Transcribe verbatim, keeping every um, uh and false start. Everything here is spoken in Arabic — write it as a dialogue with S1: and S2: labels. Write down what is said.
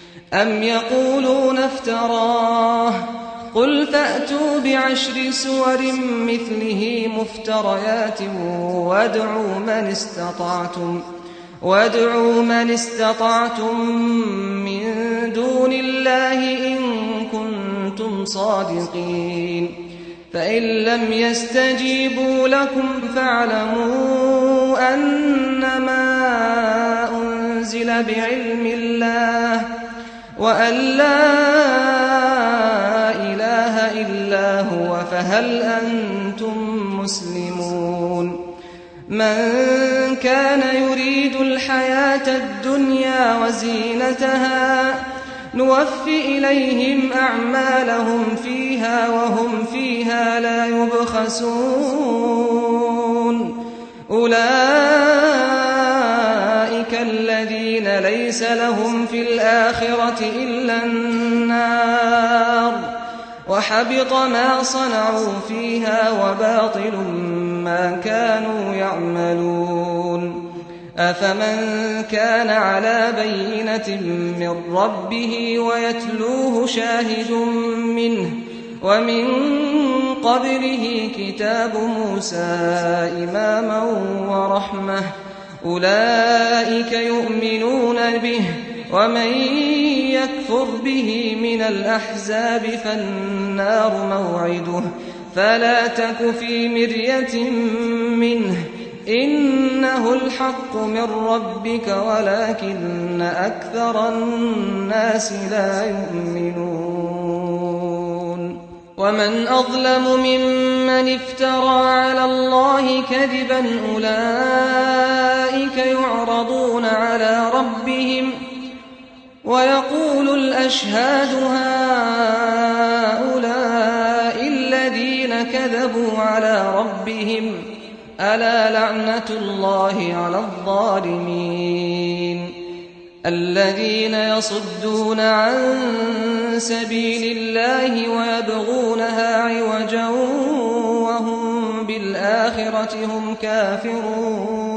S1: أم يقولون افتراه قل فأتوا بعشر سور مثله مفتريات وادعوا من استطعتم وادعوا من استطعتم من دون الله إن كنتم صادقين فإن لم يستجيبوا لكم فاعلموا أنما أنزل بعلم الله وأن لا إله إلا هو فهل أنتم مسلمون من كان يريد الحياة الدنيا وزينتها نوف إليهم أعمالهم فيها وهم فيها لا يبخسون أولئك الذين ليس لهم في الآخرة إلا النار وحبط ما صنعوا فيها وباطل ما كانوا يعملون أفمن كان على بينة من ربه ويتلوه شاهد منه ومن قبله كتاب موسى إماما ورحمة أولئك يؤمنون به ومن يكفر به من الأحزاب فالنار موعده فلا تك في مرية منه إنه الحق من ربك ولكن أكثر الناس لا يؤمنون ومن أظلم ممن افترى على الله كذبا أولئك يعرضون على ربهم ويقول الأشهاد هؤلاء الذين كذبوا على ربهم ألا لعنة الله على الظالمين الذين يصدون عن سبيل الله ويبغونها عوجا وهم بالآخرة هم كافرون